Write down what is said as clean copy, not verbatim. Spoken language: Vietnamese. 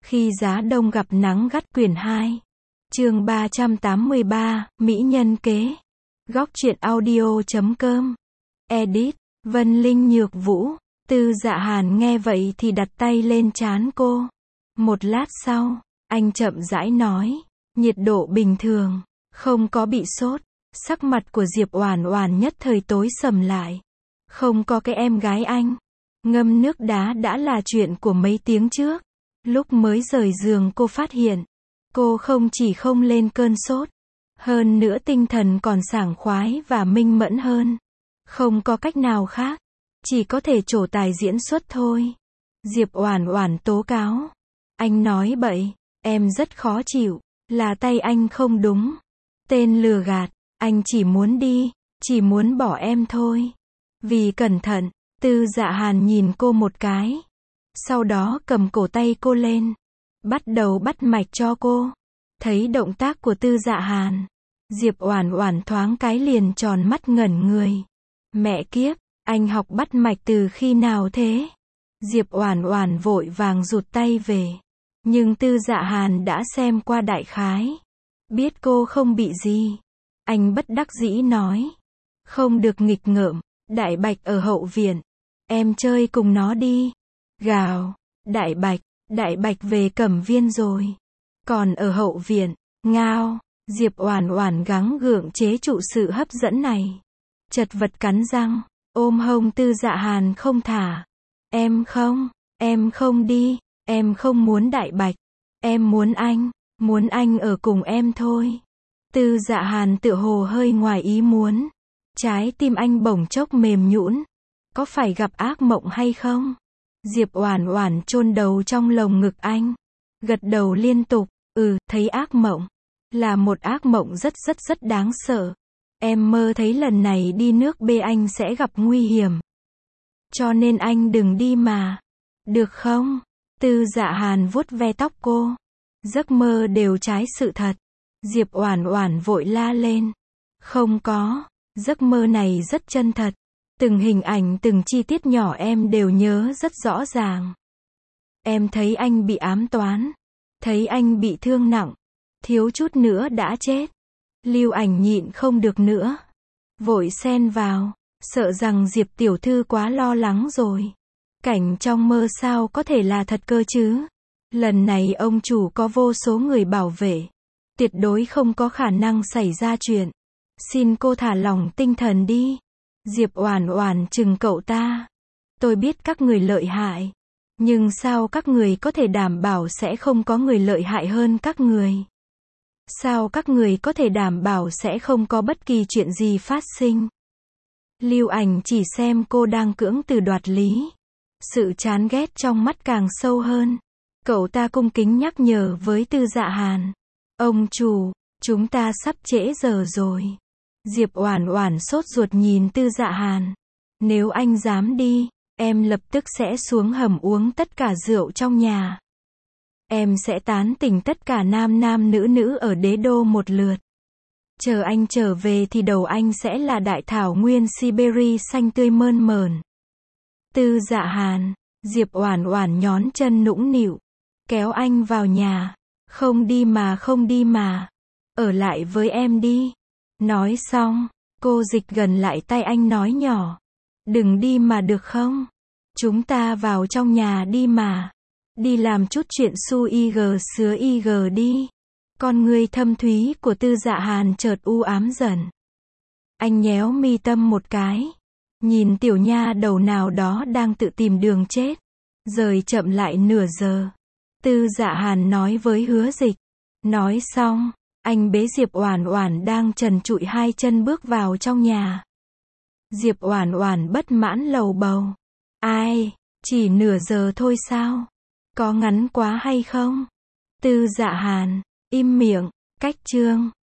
Khi giá đông gặp nắng gắt quyển 2. Chương 383, Mỹ nhân kế. Góc truyện audio.com. Edit, Vân Linh Nhược Vũ. Tư Dạ Hàn nghe vậy thì đặt tay lên trán cô. Một lát sau, anh chậm rãi nói, nhiệt độ bình thường, không có bị sốt. Sắc mặt của Diệp Oản Oản nhất thời tối sầm lại. Không có cái em gái anh. Ngâm nước đá đã là chuyện của mấy tiếng trước. Lúc mới rời giường cô phát hiện, cô không chỉ không lên cơn sốt, hơn nữa tinh thần còn sảng khoái và minh mẫn hơn. Không có cách nào khác, chỉ có thể trổ tài diễn xuất thôi. Diệp Oản Oản tố cáo. Anh nói bậy, em rất khó chịu, là tay anh không đúng. Tên lừa gạt, anh chỉ muốn đi, chỉ muốn bỏ em thôi. Vì cẩn thận, Tư Dạ Hàn nhìn cô một cái. Sau đó cầm cổ tay cô lên, bắt đầu bắt mạch cho cô. Thấy động tác của Tư Dạ Hàn, Diệp Oản Oản thoáng cái liền tròn mắt ngẩn người. Mẹ kiếp, anh học bắt mạch từ khi nào thế? Diệp Oản Oản vội vàng rụt tay về. Nhưng Tư Dạ Hàn đã xem qua đại khái, biết cô không bị gì. Anh bất đắc dĩ nói, không được nghịch ngợm, Đại Bạch ở hậu viện, em chơi cùng nó đi. Gào, Đại Bạch về Cẩm Viên rồi. Còn ở hậu viện, ngao. Diệp Oản Oản gắng gượng chế trụ sự hấp dẫn này. Chật vật cắn răng, ôm hông Tư Dạ Hàn không thả. Em không đi, em không muốn Đại Bạch. Em muốn anh ở cùng em thôi. Tư Dạ Hàn tựa hồ hơi ngoài ý muốn. Trái tim anh bỗng chốc mềm nhũn. Có phải gặp ác mộng hay không? Diệp Oản Oản chôn đầu trong lồng ngực anh, gật đầu liên tục, thấy ác mộng. Là một ác mộng rất đáng sợ. Em mơ thấy lần này đi nước B anh sẽ gặp nguy hiểm. Cho nên anh đừng đi mà. Được không? Tư Dạ Hàn vuốt ve tóc cô. Giấc mơ đều trái sự thật. Diệp Oản Oản vội la lên. Không có, giấc mơ này rất chân thật. Từng hình ảnh từng chi tiết nhỏ em đều nhớ rất rõ ràng. Em thấy anh bị ám toán. Thấy anh bị thương nặng. Thiếu chút nữa đã chết. Lưu Ảnh nhịn không được nữa. Vội xen vào. Sợ rằng Diệp tiểu thư quá lo lắng rồi. Cảnh trong mơ sao có thể là thật cơ chứ? Lần này ông chủ có vô số người bảo vệ. Tuyệt đối không có khả năng xảy ra chuyện. Xin cô thả lỏng tinh thần đi. Diệp Oản Oản chừng cậu ta. Tôi biết các người lợi hại. Nhưng sao các người có thể đảm bảo sẽ không có người lợi hại hơn các người? Sao các người có thể đảm bảo sẽ không có bất kỳ chuyện gì phát sinh? Lưu Ảnh chỉ xem cô đang cưỡng từ đoạt lý. Sự chán ghét trong mắt càng sâu hơn. Cậu ta cung kính nhắc nhở với Tư Dạ Hàn. Ông chủ, chúng ta sắp trễ giờ rồi. Diệp Oản Oản sốt ruột nhìn Tư Dạ Hàn. Nếu anh dám đi, em lập tức sẽ xuống hầm uống tất cả rượu trong nhà. Em sẽ tán tỉnh tất cả nam nữ ở đế đô một lượt. Chờ anh trở về thì đầu anh sẽ là đại thảo nguyên Siberia xanh tươi mơn mởn. Tư Dạ Hàn, Diệp Oản Oản nhón chân nũng nịu, kéo anh vào nhà. Không đi mà. Ở lại với em đi. Nói xong, cô dịch gần lại tay anh nói nhỏ. Đừng đi mà được không? Chúng ta vào trong nhà đi mà. Đi làm chút chuyện su ig sứa ig đi. Con người thâm thúy của Tư Dạ Hàn chợt u ám dần. Anh nhéo mi tâm một cái. Nhìn tiểu nha đầu nào đó đang tự tìm đường chết. Rời chậm lại nửa giờ. Tư Dạ Hàn nói với Hứa Dịch. Nói xong, anh bế Diệp Oản Oản đang trần trụi hai chân bước vào trong nhà. Diệp Oản Oản bất mãn lầu bầu. Ai, chỉ nửa giờ thôi sao? Có ngắn quá hay không? Tư Dạ Hàn, im miệng, cách chương.